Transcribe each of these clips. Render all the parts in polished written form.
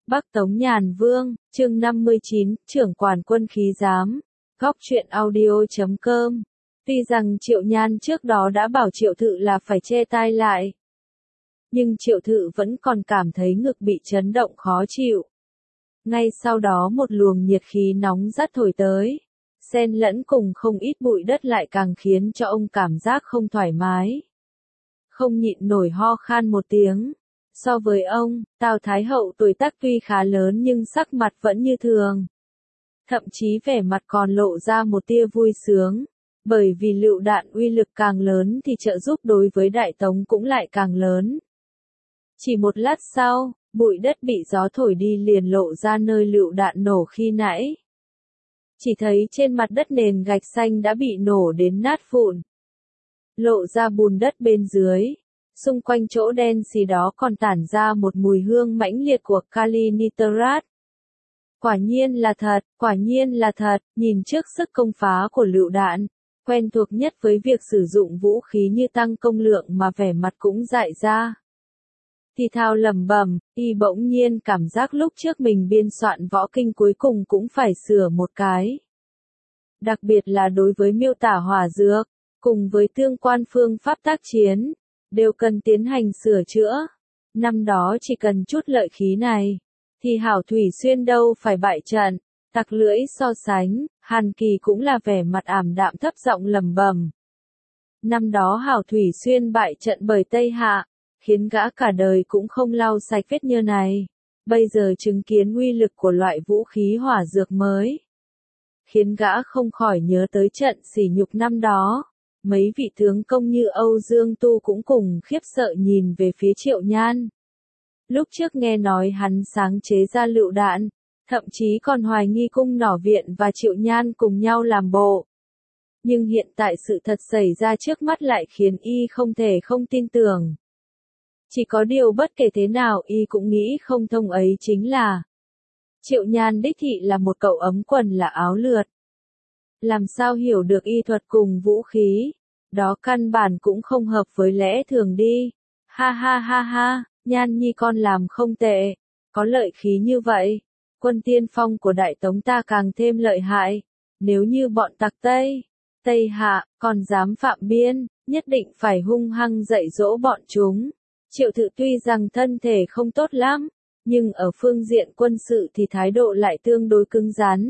Bắc Tống Nhàn Vương, chương 59, trưởng quản quân khí giám. Góc truyện audio.com. Tuy rằng Triệu Nhan trước đó đã bảo Triệu Thự là phải che tai lại, nhưng Triệu Thự vẫn còn cảm thấy ngực bị chấn động khó chịu. Ngay sau đó một luồng nhiệt khí nóng rát thổi tới, xen lẫn cùng không ít bụi đất lại càng khiến cho ông cảm giác không thoải mái. Không nhịn nổi ho khan một tiếng. So với ông, Tào Thái Hậu tuổi tác tuy khá lớn nhưng sắc mặt vẫn như thường. Thậm chí vẻ mặt còn lộ ra một tia vui sướng, bởi vì lựu đạn uy lực càng lớn thì trợ giúp đối với Đại Tống cũng lại càng lớn. Chỉ một lát sau, bụi đất bị gió thổi đi liền lộ ra nơi lựu đạn nổ khi nãy. Chỉ thấy trên mặt đất nền gạch xanh đã bị nổ đến nát vụn, lộ ra bùn đất bên dưới. Xung quanh chỗ đen xì đó còn tản ra một mùi hương mãnh liệt của kali nitrat. Quả nhiên là thật, nhìn trước sức công phá của lựu đạn, quen thuộc nhất với việc sử dụng vũ khí như tăng công lượng mà vẻ mặt cũng dại ra. Thì thào lẩm bẩm, y bỗng nhiên cảm giác lúc trước mình biên soạn võ kinh cuối cùng cũng phải sửa một cái. Đặc biệt là đối với miêu tả hỏa dược, cùng với tương quan phương pháp tác chiến, đều cần tiến hành sửa chữa. Năm đó chỉ cần chút lợi khí này, thì Hảo Thủy Xuyên đâu phải bại trận. Tặc lưỡi so sánh, Hàn Kỳ cũng là vẻ mặt ảm đạm thấp giọng lẩm bẩm. Năm đó Hảo Thủy Xuyên bại trận bởi Tây Hạ, khiến gã cả đời cũng không lau sạch vết nhơ này. Bây giờ chứng kiến uy lực của loại vũ khí hỏa dược mới, khiến gã không khỏi nhớ tới trận sỉ nhục năm đó. Mấy vị tướng công như Âu Dương Tu cũng cùng khiếp sợ nhìn về phía Triệu Nhan. Lúc trước nghe nói hắn sáng chế ra lựu đạn, thậm chí còn hoài nghi cung nỏ viện và Triệu Nhan cùng nhau làm bộ. Nhưng hiện tại sự thật xảy ra trước mắt lại khiến y không thể không tin tưởng. Chỉ có điều bất kể thế nào y cũng nghĩ không thông ấy chính là Triệu Nhan đích thị là một cậu ấm quần là áo lượt. Làm sao hiểu được y thuật cùng vũ khí, đó căn bản cũng không hợp với lẽ thường đi. Ha ha ha ha, Nhan nhi con làm không tệ, có lợi khí như vậy, quân tiên phong của Đại Tống ta càng thêm lợi hại. Nếu như bọn tặc Tây Hạ, còn dám phạm biên, nhất định phải hung hăng dạy dỗ bọn chúng. Triệu Thự tuy rằng thân thể không tốt lắm, nhưng ở phương diện quân sự thì thái độ lại tương đối cứng rắn,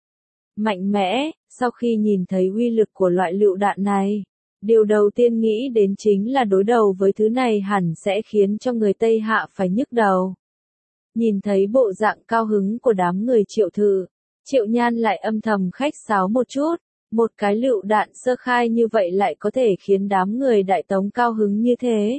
mạnh mẽ. Sau khi nhìn thấy uy lực của loại lựu đạn này, điều đầu tiên nghĩ đến chính là đối đầu với thứ này hẳn sẽ khiến cho người Tây Hạ phải nhức đầu. Nhìn thấy bộ dạng cao hứng của đám người Triệu Thự, Triệu Nhan lại âm thầm khách sáo một chút. Một cái lựu đạn sơ khai như vậy lại có thể khiến đám người Đại Tống cao hứng như thế.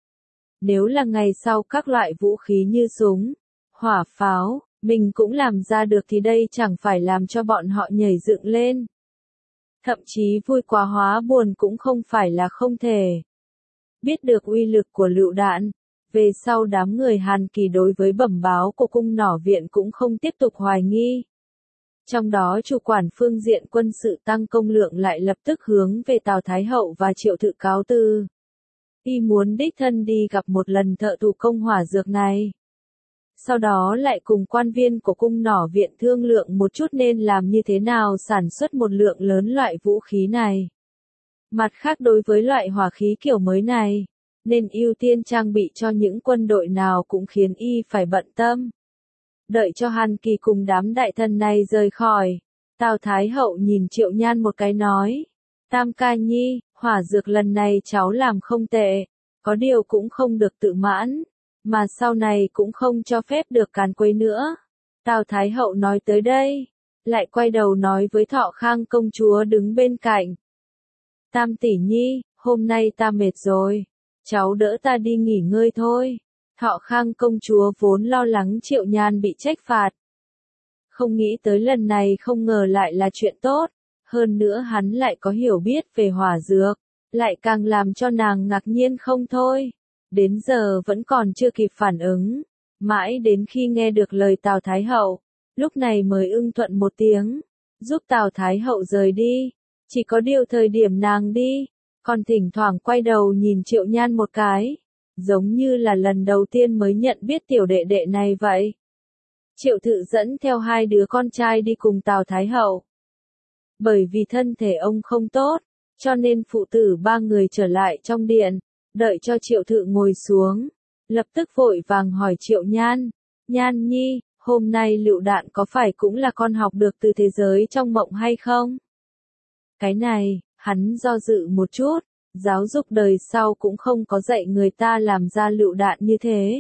Nếu là ngày sau các loại vũ khí như súng, hỏa pháo, mình cũng làm ra được thì đây chẳng phải làm cho bọn họ nhảy dựng lên. Thậm chí vui quá hóa buồn cũng không phải là không thể. Biết được uy lực của lựu đạn, về sau đám người Hàn Kỳ đối với bẩm báo của cung nỏ viện cũng không tiếp tục hoài nghi. Trong đó chủ quản phương diện quân sự tăng công lượng lại lập tức hướng về Tào Thái Hậu và Triệu Thự cáo từ. Y muốn đích thân đi gặp một lần thợ thủ công hỏa dược này. Sau đó lại cùng quan viên của cung nỏ viện thương lượng một chút nên làm như thế nào sản xuất một lượng lớn loại vũ khí này. Mặt khác đối với loại hỏa khí kiểu mới này, nên ưu tiên trang bị cho những quân đội nào cũng khiến y phải bận tâm. Đợi cho Hàn Kỳ cùng đám đại thần này rời khỏi, Tào Thái Hậu nhìn Triệu Nhan một cái nói. Tam ca nhi, hỏa dược lần này cháu làm không tệ, có điều cũng không được tự mãn, mà sau này cũng không cho phép được càn quấy nữa. Tào Thái Hậu nói tới đây, lại quay đầu nói với Thọ Khang công chúa đứng bên cạnh. Tam tỷ nhi, hôm nay ta mệt rồi, cháu đỡ ta đi nghỉ ngơi thôi. Thọ Khang công chúa vốn lo lắng Triệu Nhan bị trách phạt, không nghĩ tới lần này không ngờ lại là chuyện tốt. Hơn nữa hắn lại có hiểu biết về hỏa dược, lại càng làm cho nàng ngạc nhiên không thôi. Đến giờ vẫn còn chưa kịp phản ứng, mãi đến khi nghe được lời Tào Thái Hậu, lúc này mới ưng thuận một tiếng, giúp Tào Thái Hậu rời đi. Chỉ có điều thời điểm nàng đi, còn thỉnh thoảng quay đầu nhìn Triệu Nhan một cái, giống như là lần đầu tiên mới nhận biết tiểu đệ đệ này vậy. Triệu Thự dẫn theo hai đứa con trai đi cùng Tào Thái Hậu. Bởi vì thân thể ông không tốt, cho nên phụ tử ba người trở lại trong điện, đợi cho Triệu Thự ngồi xuống. Lập tức vội vàng hỏi Triệu Nhan, Nhan Nhi, hôm nay lựu đạn có phải cũng là con học được từ thế giới trong mộng hay không? Cái này, hắn do dự một chút, giáo dục đời sau cũng không có dạy người ta làm ra lựu đạn như thế.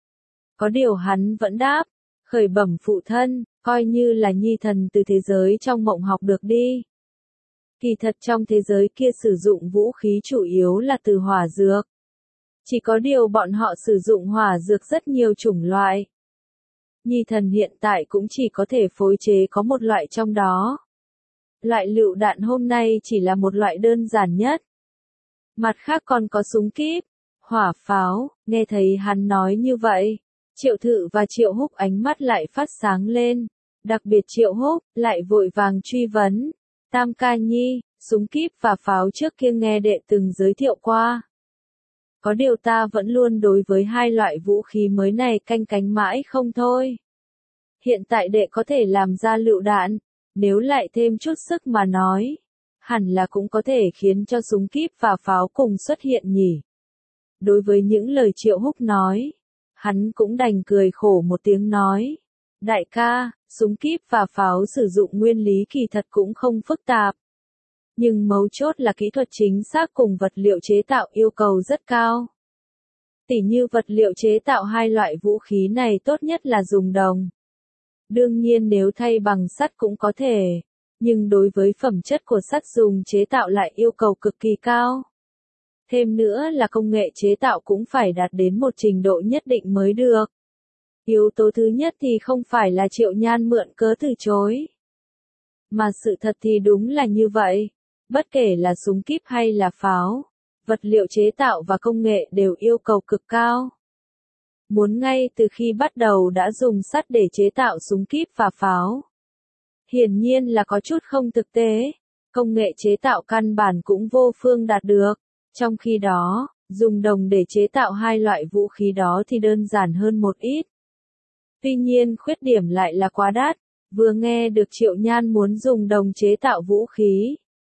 Có điều hắn vẫn đáp, khởi bẩm phụ thân, coi như là nhi thần từ thế giới trong mộng học được đi. Kỳ thật trong thế giới kia sử dụng vũ khí chủ yếu là từ hỏa dược. Chỉ có điều bọn họ sử dụng hỏa dược rất nhiều chủng loại. Nhi thần hiện tại cũng chỉ có thể phối chế có một loại trong đó. Loại lựu đạn hôm nay chỉ là một loại đơn giản nhất. Mặt khác còn có súng kíp, hỏa pháo, nghe thấy hắn nói như vậy. Triệu Thự và Triệu Húc ánh mắt lại phát sáng lên. Đặc biệt Triệu Húc, lại vội vàng truy vấn. Tam ca nhi, súng kíp và pháo trước kia nghe đệ từng giới thiệu qua. Có điều ta vẫn luôn đối với hai loại vũ khí mới này canh cánh mãi không thôi. Hiện tại đệ có thể làm ra lựu đạn, nếu lại thêm chút sức mà nói, hẳn là cũng có thể khiến cho súng kíp và pháo cùng xuất hiện nhỉ. Đối với những lời Triệu Húc nói, hắn cũng đành cười khổ một tiếng nói. Đại ca, súng kíp và pháo sử dụng nguyên lý kỳ thật cũng không phức tạp. Nhưng mấu chốt là kỹ thuật chính xác cùng vật liệu chế tạo yêu cầu rất cao. Tỉ như vật liệu chế tạo hai loại vũ khí này tốt nhất là dùng đồng. Đương nhiên nếu thay bằng sắt cũng có thể, nhưng đối với phẩm chất của sắt dùng chế tạo lại yêu cầu cực kỳ cao. Thêm nữa là công nghệ chế tạo cũng phải đạt đến một trình độ nhất định mới được. Yếu tố thứ nhất thì không phải là Triệu Nhan mượn cớ từ chối. Mà sự thật thì đúng là như vậy. Bất kể là súng kíp hay là pháo, vật liệu chế tạo và công nghệ đều yêu cầu cực cao. Muốn ngay từ khi bắt đầu đã dùng sắt để chế tạo súng kíp và pháo. Hiển nhiên là có chút không thực tế, công nghệ chế tạo căn bản cũng vô phương đạt được. Trong khi đó, dùng đồng để chế tạo hai loại vũ khí đó thì đơn giản hơn một ít. Tuy nhiên khuyết điểm lại là quá đắt, vừa nghe được Triệu Nhan muốn dùng đồng chế tạo vũ khí.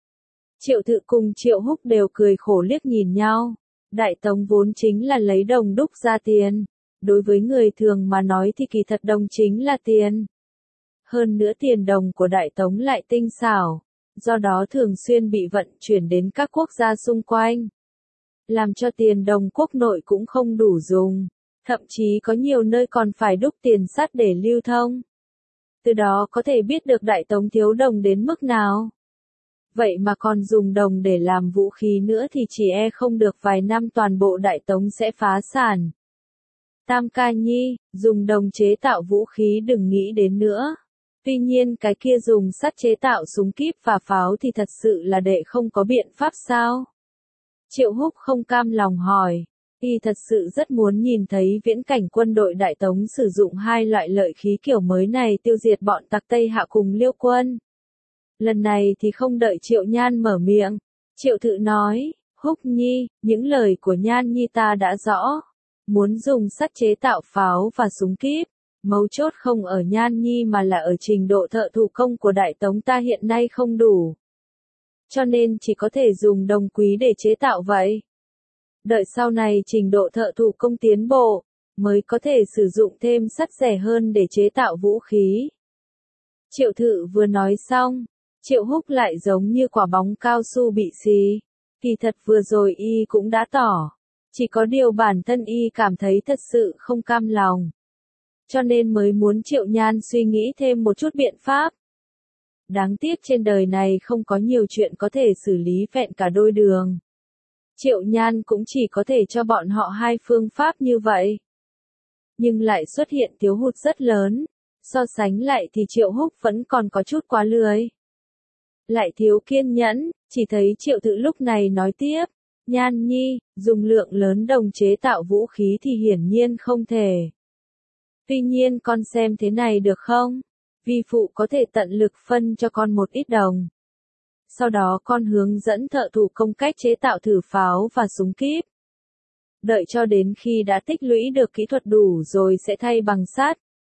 Triệu Thự cùng Triệu Húc đều cười khổ liếc nhìn nhau. Đại Tống vốn chính là lấy đồng đúc ra tiền. Đối với người thường mà nói thì kỳ thật đồng chính là tiền. Hơn nữa tiền đồng của Đại Tống lại tinh xảo, do đó thường xuyên bị vận chuyển đến các quốc gia xung quanh. Làm cho tiền đồng quốc nội cũng không đủ dùng, thậm chí có nhiều nơi còn phải đúc tiền sắt để lưu thông. Từ đó có thể biết được Đại Tống thiếu đồng đến mức nào. Vậy mà còn dùng đồng để làm vũ khí nữa thì chỉ e không được vài năm toàn bộ Đại Tống sẽ phá sản. Tam ca nhi, dùng đồng chế tạo vũ khí đừng nghĩ đến nữa. Tuy nhiên cái kia dùng sắt chế tạo súng kíp và pháo thì thật sự là đệ không có biện pháp sao? Triệu Húc không cam lòng hỏi. Y thật sự rất muốn nhìn thấy viễn cảnh quân đội Đại Tống sử dụng hai loại lợi khí kiểu mới này tiêu diệt bọn tặc Tây Hạ cùng Liêu quân. Lần này thì không đợi Triệu Nhan mở miệng. Triệu Thự nói, Húc Nhi, những lời của Nhan Nhi ta đã rõ. Muốn dùng sắt chế tạo pháo và súng kíp, mấu chốt không ở Nhan Nhi mà là ở trình độ thợ thủ công của Đại Tống ta hiện nay không đủ. Cho nên chỉ có thể dùng đồng quý để chế tạo vậy. Đợi sau này trình độ thợ thủ công tiến bộ, mới có thể sử dụng thêm sắt rẻ hơn để chế tạo vũ khí. Triệu Thự vừa nói xong, Triệu Húc lại giống như quả bóng cao su bị xì. Kỳ thật vừa rồi y cũng đã tỏ. Chỉ có điều bản thân y cảm thấy thật sự không cam lòng. Cho nên mới muốn Triệu Nhan suy nghĩ thêm một chút biện pháp. Đáng tiếc trên đời này không có nhiều chuyện có thể xử lý vẹn cả đôi đường. Triệu Nhan cũng chỉ có thể cho bọn họ hai phương pháp như vậy. Nhưng lại xuất hiện thiếu hụt rất lớn. So sánh lại thì Triệu Húc vẫn còn có chút quá lười. Lại thiếu kiên nhẫn, chỉ thấy Triệu Thự lúc này nói tiếp. Nhan Nhi, dùng lượng lớn đồng chế tạo vũ khí thì hiển nhiên không thể. Tuy nhiên con xem thế này được không? Vi phụ có thể tận lực phân cho con một ít đồng. Sau đó con hướng dẫn thợ thủ công cách chế tạo thử pháo và súng kíp. Đợi cho đến khi đã tích lũy được kỹ thuật đủ rồi sẽ thay bằng sắt.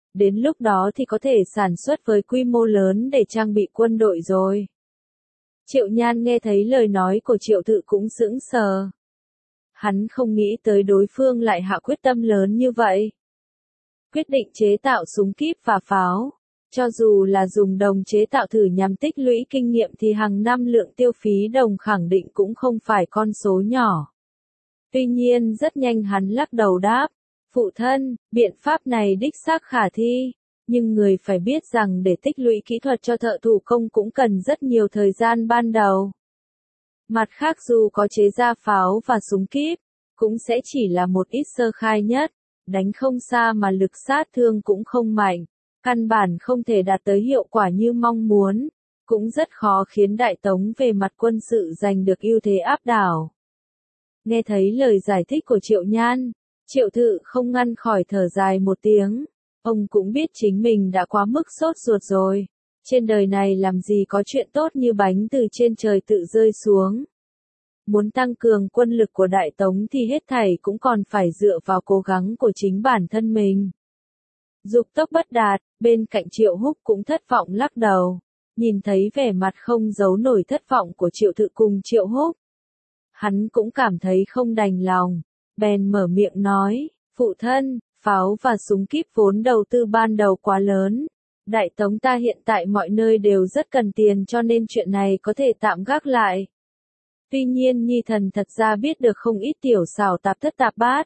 Đến lúc đó thì có thể sản xuất với quy mô lớn để trang bị quân đội rồi. Triệu Nhan nghe thấy lời nói của Triệu Thự cũng sững sờ. Hắn không nghĩ tới đối phương lại hạ quyết tâm lớn như vậy. Quyết định chế tạo súng kíp và pháo. Cho dù là dùng đồng chế tạo thử nhằm tích lũy kinh nghiệm thì hàng năm lượng tiêu phí đồng khẳng định cũng không phải con số nhỏ. Tuy nhiên rất nhanh hắn lắc đầu đáp, phụ thân, biện pháp này đích xác khả thi, nhưng người phải biết rằng để tích lũy kỹ thuật cho thợ thủ công cũng cần rất nhiều thời gian ban đầu. Mặt khác dù có chế ra pháo và súng kíp, cũng sẽ chỉ là một ít sơ khai nhất, đánh không xa mà lực sát thương cũng không mạnh, căn bản không thể đạt tới hiệu quả như mong muốn, cũng rất khó khiến Đại Tống về mặt quân sự giành được ưu thế áp đảo. Nghe thấy lời giải thích của Triệu Nhan, Triệu Thự không ngăn khỏi thở dài một tiếng, ông cũng biết chính mình đã quá mức sốt ruột rồi, trên đời này làm gì có chuyện tốt như bánh từ trên trời tự rơi xuống. Muốn tăng cường quân lực của Đại Tống thì hết thảy cũng còn phải dựa vào cố gắng của chính bản thân mình. Dục tốc bất đạt, bên cạnh Triệu Húc cũng thất vọng lắc đầu, nhìn thấy vẻ mặt không giấu nổi thất vọng của Triệu Thự cùng Triệu Húc. Hắn cũng cảm thấy không đành lòng, bèn mở miệng nói, phụ thân, pháo và súng kíp vốn đầu tư ban đầu quá lớn. Đại Tống ta hiện tại mọi nơi đều rất cần tiền cho nên chuyện này có thể tạm gác lại. Tuy nhiên Nhi thần thật ra biết được không ít tiểu xảo tạp thất tạp bát.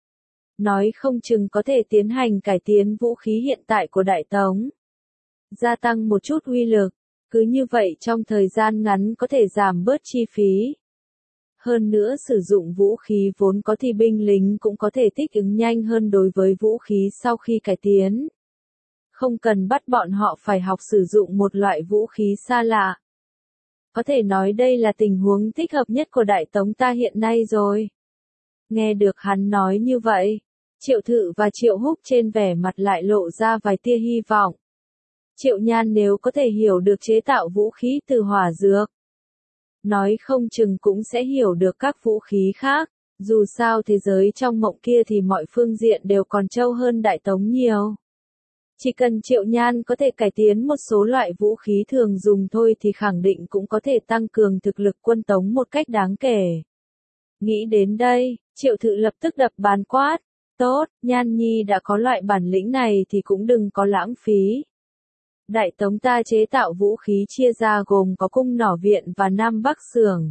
Nói không chừng có thể tiến hành cải tiến vũ khí hiện tại của Đại Tống. Gia tăng một chút uy lực, cứ như vậy trong thời gian ngắn có thể giảm bớt chi phí. Hơn nữa sử dụng vũ khí vốn có thì binh lính cũng có thể thích ứng nhanh hơn đối với vũ khí sau khi cải tiến. Không cần bắt bọn họ phải học sử dụng một loại vũ khí xa lạ. Có thể nói đây là tình huống thích hợp nhất của Đại Tống ta hiện nay rồi. Nghe được hắn nói như vậy, Triệu Thự và Triệu Húc trên vẻ mặt lại lộ ra vài tia hy vọng. Triệu Nhan nếu có thể hiểu được chế tạo vũ khí từ hỏa dược, nói không chừng cũng sẽ hiểu được các vũ khí khác, dù sao thế giới trong mộng kia thì mọi phương diện đều còn trâu hơn Đại Tống nhiều. Chỉ cần Triệu Nhan có thể cải tiến một số loại vũ khí thường dùng thôi thì khẳng định cũng có thể tăng cường thực lực quân Tống một cách đáng kể. Nghĩ đến đây, Triệu Thự lập tức đập bàn quát, tốt, Nhan Nhi đã có loại bản lĩnh này thì cũng đừng có lãng phí. Đại Tống ta chế tạo vũ khí chia ra gồm có cung nỏ viện và Nam Bắc xưởng.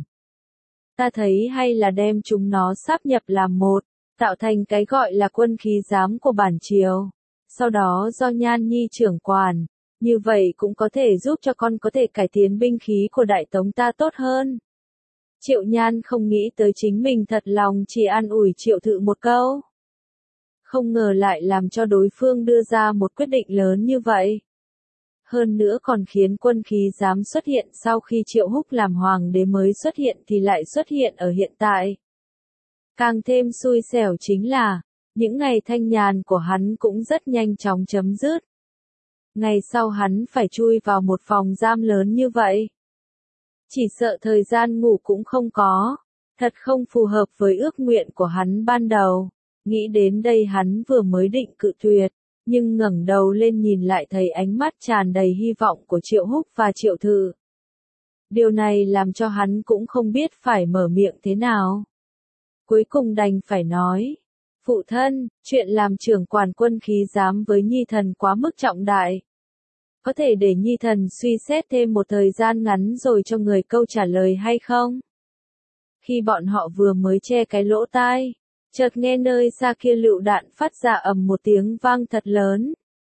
Ta thấy hay là đem chúng nó sáp nhập làm một, tạo thành cái gọi là quân khí giám của bản triều. Sau đó do Nhan Nhi trưởng quản, như vậy cũng có thể giúp cho con có thể cải tiến binh khí của Đại Tống ta tốt hơn. Triệu Nhan không nghĩ tới chính mình thật lòng chỉ an ủi Triệu Thự một câu. Không ngờ lại làm cho đối phương đưa ra một quyết định lớn như vậy. Hơn nữa còn khiến quân khí giám xuất hiện sau khi Triệu Húc làm hoàng đế mới xuất hiện thì lại xuất hiện ở hiện tại. Càng thêm xui xẻo chính là, những ngày thanh nhàn của hắn cũng rất nhanh chóng chấm dứt. Ngày sau hắn phải chui vào một phòng giam lớn như vậy. Chỉ sợ thời gian ngủ cũng không có, thật không phù hợp với ước nguyện của hắn ban đầu. Nghĩ đến đây hắn vừa mới định cự tuyệt, nhưng ngẩng đầu lên nhìn lại thấy ánh mắt tràn đầy hy vọng của Triệu Húc và Triệu Thự. Điều này làm cho hắn cũng không biết phải mở miệng thế nào. Cuối cùng đành phải nói, phụ thân, chuyện làm trưởng quản quân khí giám với Nhi thần quá mức trọng đại. Có thể để Nhi thần suy xét thêm một thời gian ngắn rồi cho người câu trả lời hay không? Khi bọn họ vừa mới che cái lỗ tai, chợt nghe nơi xa kia lựu đạn phát ra ầm một tiếng vang thật lớn.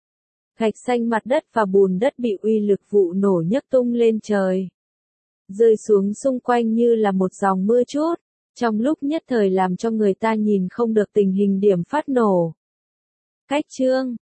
Gạch xanh mặt đất và bùn đất bị uy lực vụ nổ nhấc tung lên trời. Rơi xuống xung quanh như là một dòng mưa chút, trong lúc nhất thời làm cho người ta nhìn không được tình hình điểm phát nổ. Cách chương